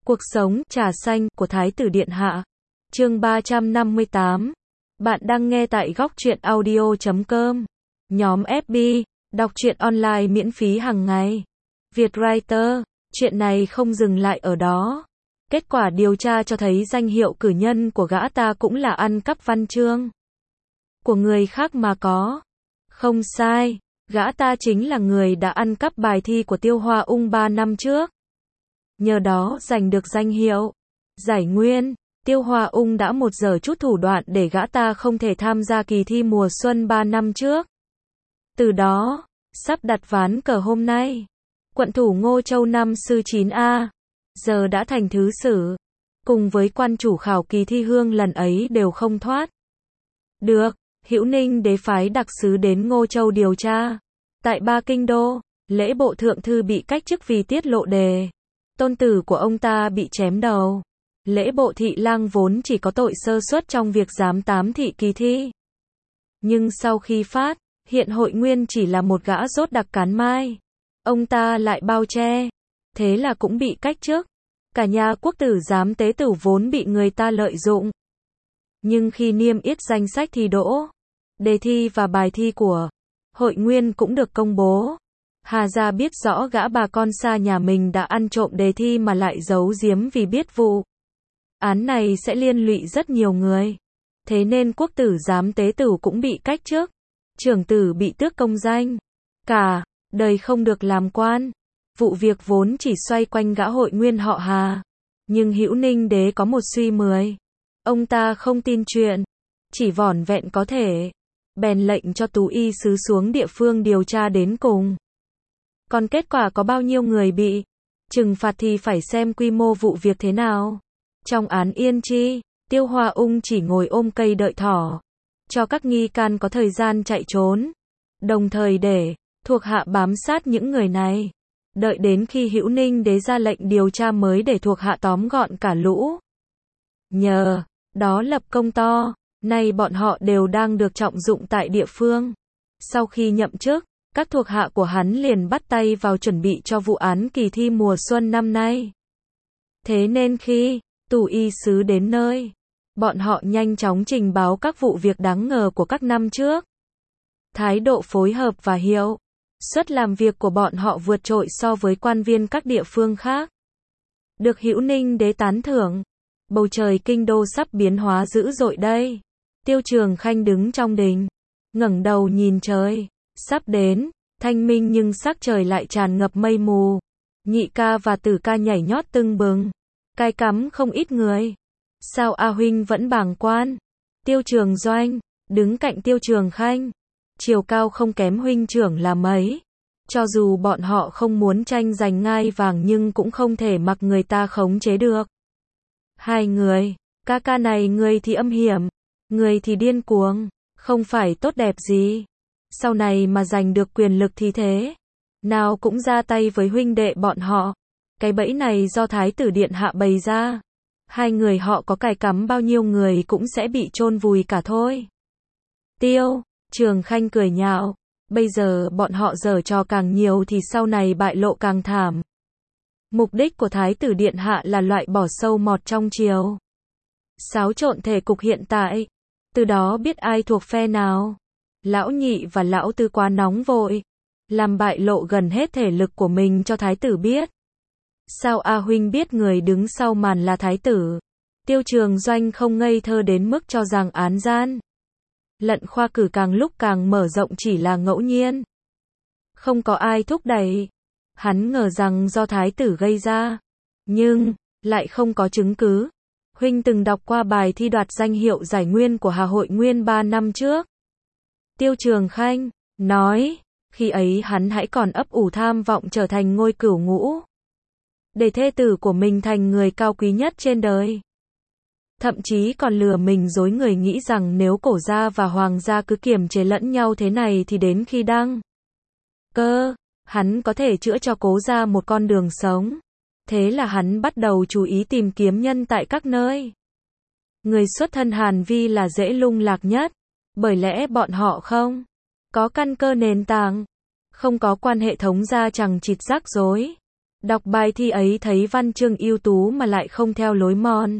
Cuộc sống, trà xanh, của Thái tử Điện Hạ. Chương 358. Bạn đang nghe tại góc truyện audio.com. Nhóm FB, đọc truyện online miễn phí hàng ngày. Vietwriter, chuyện này không dừng lại ở đó. Kết quả điều tra cho thấy danh hiệu cử nhân của gã ta cũng là ăn cắp văn chương của người khác mà có. Không sai, gã ta chính là người đã ăn cắp bài thi của Tiêu Hoa Ung 3 năm trước. Nhờ đó giành được danh hiệu giải nguyên. Tiêu Hoa Ung đã một giờ chút thủ đoạn để gã ta không thể tham gia kỳ thi mùa xuân 3 năm trước. Từ đó, sắp đặt ván cờ hôm nay, quận thủ Ngô Châu năm sư 9A, giờ đã thành thứ sử, cùng với quan chủ khảo kỳ thi hương lần ấy đều không thoát được. Hữu Ninh đế phái đặc sứ đến Ngô Châu điều tra. Tại Ba Kinh Đô, Lễ Bộ Thượng Thư bị cách chức vì tiết lộ đề. Tôn tử của ông ta bị chém đầu. Lễ Bộ Thị Lang vốn chỉ có tội sơ suất trong việc giám tám thị kỳ thi. Nhưng sau khi phát hiện Hội Nguyên chỉ là một gã rốt đặc cán mai, ông ta lại bao che. Thế là cũng bị cách chức. Cả nhà quốc tử giám tế tử vốn bị người ta lợi dụng. Nhưng khi niêm yết danh sách thi đỗ, đề thi và bài thi của Hội Nguyên cũng được công bố. Hà gia biết rõ gã bà con xa nhà mình đã ăn trộm đề thi mà lại giấu giếm vì biết vụ án này sẽ liên lụy rất nhiều người. Thế nên quốc tử giám tế tử cũng bị cách chức. Trưởng tử bị tước công danh. Cả đời không được làm quan. Vụ việc vốn chỉ xoay quanh gã Hội Nguyên họ Hà. Nhưng Hữu Ninh đế có một suy mười. Ông ta không tin chuyện chỉ vỏn vẹn có thể, bèn lệnh cho tú y sứ xuống địa phương điều tra đến cùng. Còn kết quả có bao nhiêu người bị trừng phạt thì phải xem quy mô vụ việc thế nào. Trong án Yên Chi, Tiêu Hoa Ung chỉ ngồi ôm cây đợi thỏ, cho các nghi can có thời gian chạy trốn, đồng thời để thuộc hạ bám sát những người này, đợi đến khi Hữu Ninh đế ra lệnh điều tra mới để thuộc hạ tóm gọn cả lũ. Nhờ đó lập công to, nay bọn họ đều đang được trọng dụng tại địa phương. Sau khi nhậm chức, các thuộc hạ của hắn liền bắt tay vào chuẩn bị cho vụ án kỳ thi mùa xuân năm nay. Thế nên khi tú y sứ đến nơi, bọn họ nhanh chóng trình báo các vụ việc đáng ngờ của các năm trước. Thái độ phối hợp và hiệu suất làm việc của bọn họ vượt trội so với quan viên các địa phương khác. Được Hữu Ninh đế tán thưởng, bầu trời kinh đô sắp biến hóa dữ dội đây. Tiêu Trường Khanh đứng trong đình, ngẩng đầu nhìn trời. Sắp đến, thanh minh nhưng sắc trời lại tràn ngập mây mù. Nhị ca và tử ca nhảy nhót tưng bừng, cai cắm không ít người. Sao A huynh vẫn bàng quan? Tiêu Trường Doanh đứng cạnh Tiêu Trường Khanh, chiều cao không kém huynh trưởng là mấy. Cho dù bọn họ không muốn tranh giành ngai vàng nhưng cũng không thể mặc người ta khống chế được. Hai người, ca này người thì âm hiểm, người thì điên cuồng, không phải tốt đẹp gì. Sau này mà giành được quyền lực thì thế nào cũng ra tay với huynh đệ bọn họ. Cái bẫy này do Thái tử Điện Hạ bày ra. Hai người họ có cài cắm bao nhiêu người cũng sẽ bị chôn vùi cả thôi. Tiêu Trường Khanh cười nhạo. Bây giờ bọn họ giở trò càng nhiều thì sau này bại lộ càng thảm. Mục đích của Thái tử Điện Hạ là loại bỏ sâu mọt trong triều, xáo trộn thể cục hiện tại, từ đó biết ai thuộc phe nào. Lão nhị và lão tứ quá nóng vội, làm bại lộ gần hết thể lực của mình cho thái tử biết. Sao A huynh biết người đứng sau màn là thái tử? Tiêu Trường Doanh không ngây thơ đến mức cho rằng án gian lận khoa cử càng lúc càng mở rộng chỉ là ngẫu nhiên, không có ai thúc đẩy. Hắn ngờ rằng do thái tử gây ra, nhưng lại không có chứng cứ. Huynh từng đọc qua bài thi đoạt danh hiệu giải nguyên của Hà Hội Nguyên 3 năm trước. Tiêu Trường Khanh nói, khi ấy hắn hãy còn ấp ủ tham vọng trở thành ngôi cửu ngũ, để thê tử của mình thành người cao quý nhất trên đời. Thậm chí còn lừa mình dối người nghĩ rằng nếu cổ gia và hoàng gia cứ kiềm chế lẫn nhau thế này thì đến khi đăng cơ, hắn có thể chữa cho cố gia một con đường sống. Thế là hắn bắt đầu chú ý tìm kiếm nhân tại các nơi. Người xuất thân Hàn Vi là dễ lung lạc nhất, bởi lẽ bọn họ không có căn cơ nền tảng, không có quan hệ thống gia chằng chịt rắc rối. Đọc bài thi ấy thấy văn chương ưu tú mà lại không theo lối mòn.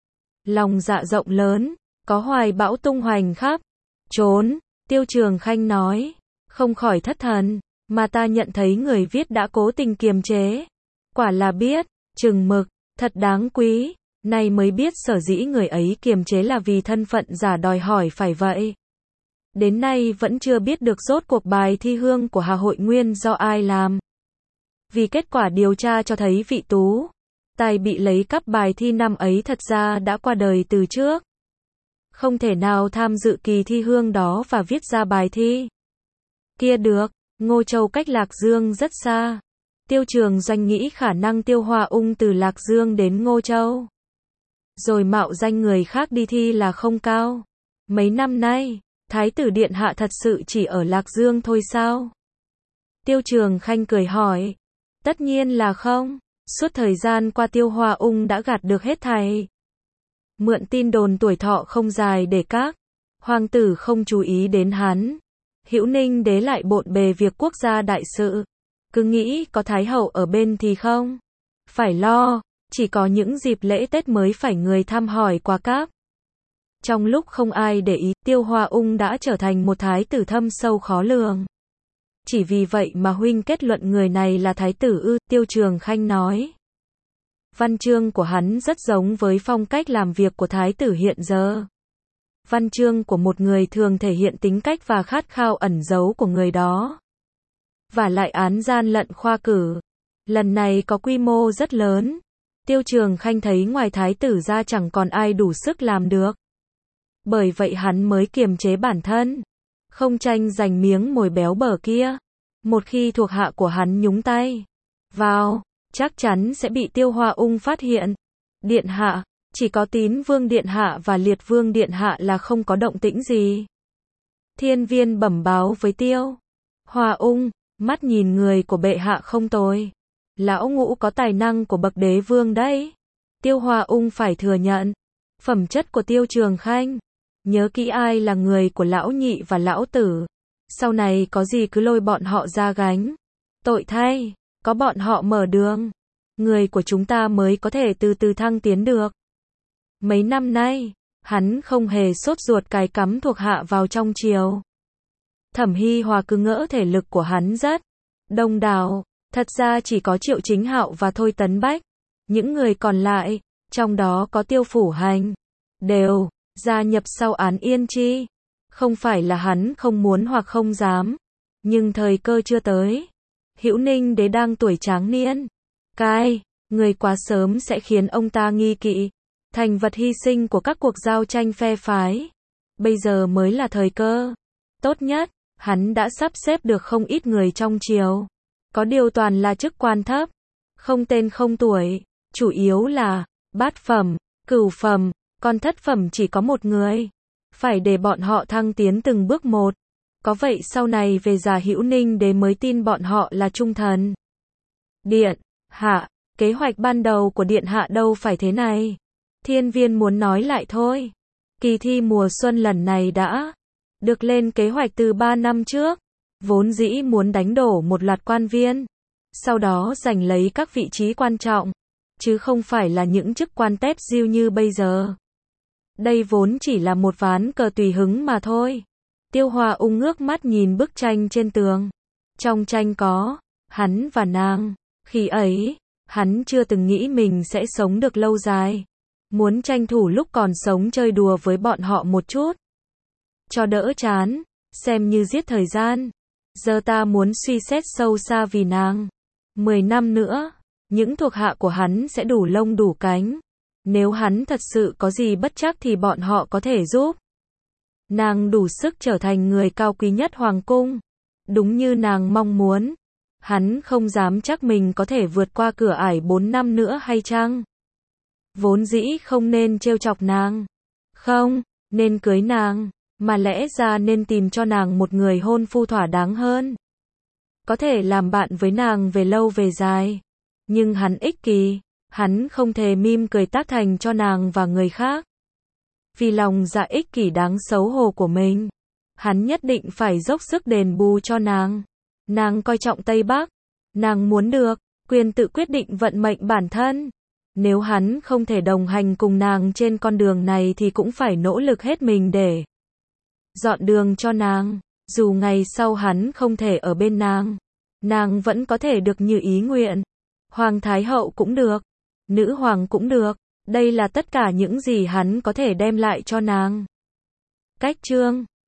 Lòng dạ rộng lớn, có hoài bão tung hoành khắp trốn, Tiêu Trường Khanh nói, không khỏi thất thần, mà ta nhận thấy người viết đã cố tình kiềm chế. Quả là biết, chừng mực, thật đáng quý, nay mới biết sở dĩ người ấy kiềm chế là vì thân phận giả đòi hỏi phải vậy. Đến nay vẫn chưa biết được rốt cuộc bài thi hương của Hà Hội Nguyên do ai làm. Vì kết quả điều tra cho thấy vị tú tài bị lấy cắp bài thi năm ấy thật ra đã qua đời từ trước. Không thể nào tham dự kỳ thi hương đó và viết ra bài thi kia được. Ngô Châu cách Lạc Dương rất xa. Tiêu Trường Doanh nghĩ khả năng Tiêu Hoa Ung từ Lạc Dương đến Ngô Châu rồi mạo danh người khác đi thi là không cao. Mấy năm nay, Thái tử Điện Hạ thật sự chỉ ở Lạc Dương thôi sao? Tiêu Trường Khanh cười hỏi. Tất nhiên là không. Suốt thời gian qua Tiêu Hoa Ung đã gạt được hết thảy. Mượn tin đồn tuổi thọ không dài để các hoàng tử không chú ý đến hắn. Hữu Ninh Đế lại bộn bề việc quốc gia đại sự. Cứ nghĩ có Thái hậu ở bên thì không phải lo, chỉ có những dịp lễ Tết mới phải người thăm hỏi quà cáp. Trong lúc không ai để ý, Tiêu Hoa Ung đã trở thành một thái tử thâm sâu khó lường. Chỉ vì vậy mà huynh kết luận người này là thái tử ư? Tiêu Trường Khanh nói. Văn chương của hắn rất giống với phong cách làm việc của thái tử hiện giờ. Văn chương của một người thường thể hiện tính cách và khát khao ẩn giấu của người đó. Và lại án gian lận khoa cử lần này có quy mô rất lớn. Tiêu Trường Khanh thấy ngoài thái tử ra chẳng còn ai đủ sức làm được. Bởi vậy hắn mới kiềm chế bản thân, không tranh giành miếng mồi béo bở kia. Một khi thuộc hạ của hắn nhúng tay vào, chắc chắn sẽ bị Tiêu Hoa Ung phát hiện. Điện hạ, chỉ có Tín Vương Điện Hạ và Liệt Vương Điện Hạ là không có động tĩnh gì. Thiên Viên bẩm báo với Tiêu Hoa Ung, mắt nhìn người của bệ hạ không tồi. Lão Ngũ có tài năng của bậc đế vương đấy. Tiêu Hoa Ung phải thừa nhận. Phẩm chất của Tiêu Trường Khanh. Nhớ kỹ ai là người của lão nhị và lão tử. Sau này có gì cứ lôi bọn họ ra gánh. Tội thay, có bọn họ mở đường. Người của chúng ta mới có thể từ từ thăng tiến được. Mấy năm nay, hắn không hề sốt ruột cài cắm thuộc hạ vào trong triều. Thẩm Hy Hòa cứ ngỡ thể lực của hắn rất đông đảo. Thật ra chỉ có Triệu Chính Hạo và Thôi Tấn Bách. Những người còn lại, trong đó có Tiêu Phủ Hành, đều gia nhập sau án Yên Chi. Không phải là hắn không muốn hoặc không dám, nhưng thời cơ chưa tới. Hữu Ninh Đế đang tuổi tráng niên. Người quá sớm sẽ khiến ông ta nghi kỵ, thành vật hy sinh của các cuộc giao tranh phe phái. Bây giờ mới là thời cơ tốt nhất. Hắn đã sắp xếp được không ít người trong triều. Có điều toàn là chức quan thấp, không tên không tuổi, chủ yếu là bát phẩm, cửu phẩm, còn thất phẩm chỉ có một người. Phải để bọn họ thăng tiến từng bước một. Có vậy sau này về già Hữu Ninh Đế mới tin bọn họ là trung thần. Điện hạ, kế hoạch ban đầu của Điện hạ đâu phải thế này. Thiên Viên muốn nói lại thôi. Kỳ thi mùa xuân lần này đã được lên kế hoạch từ 3 năm trước. Vốn dĩ muốn đánh đổ một loạt quan viên, sau đó giành lấy các vị trí quan trọng, chứ không phải là những chức quan tép diêu như bây giờ. Đây vốn chỉ là một ván cờ tùy hứng mà thôi. Tiêu Hoa Ung ngước mắt nhìn bức tranh trên tường. Trong tranh có hắn và nàng. Khi ấy, hắn chưa từng nghĩ mình sẽ sống được lâu dài. Muốn tranh thủ lúc còn sống chơi đùa với bọn họ một chút, cho đỡ chán, xem như giết thời gian. Giờ ta muốn suy xét sâu xa vì nàng. 10 năm nữa, những thuộc hạ của hắn sẽ đủ lông đủ cánh. Nếu hắn thật sự có gì bất trắc thì bọn họ có thể giúp nàng đủ sức trở thành người cao quý nhất hoàng cung. Đúng như nàng mong muốn. Hắn không dám chắc mình có thể vượt qua cửa ải 4 năm nữa hay chăng? Vốn dĩ không nên trêu chọc nàng. Không, nên cưới nàng. Mà lẽ ra nên tìm cho nàng một người hôn phu thỏa đáng hơn. Có thể làm bạn với nàng về lâu về dài. Nhưng hắn ích kỷ. Hắn không thể mỉm cười tác thành cho nàng và người khác. Vì lòng dạ ích kỷ đáng xấu hổ của mình, hắn nhất định phải dốc sức đền bù cho nàng. Nàng coi trọng Tây Bắc. Nàng muốn được quyền tự quyết định vận mệnh bản thân. Nếu hắn không thể đồng hành cùng nàng trên con đường này thì cũng phải nỗ lực hết mình để dọn đường cho nàng. Dù ngày sau hắn không thể ở bên nàng vẫn có thể được như ý nguyện. Hoàng Thái Hậu cũng được, Nữ Hoàng cũng được, đây là tất cả những gì hắn có thể đem lại cho nàng. Cách chương